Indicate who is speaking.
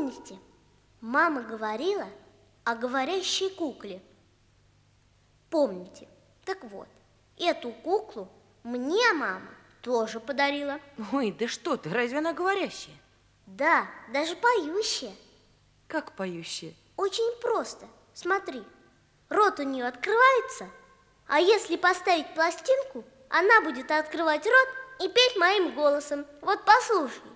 Speaker 1: Помните, мама говорила о говорящей кукле? Помните? Так вот, эту куклу мне мама тоже подарила.
Speaker 2: Ой, да что ты, разве она говорящая?
Speaker 1: Да, даже поющая.
Speaker 2: Как поющая?
Speaker 1: Очень просто. Смотри, рот у нее открывается, а если поставить пластинку, она будет открывать рот и петь моим голосом. Вот послушай.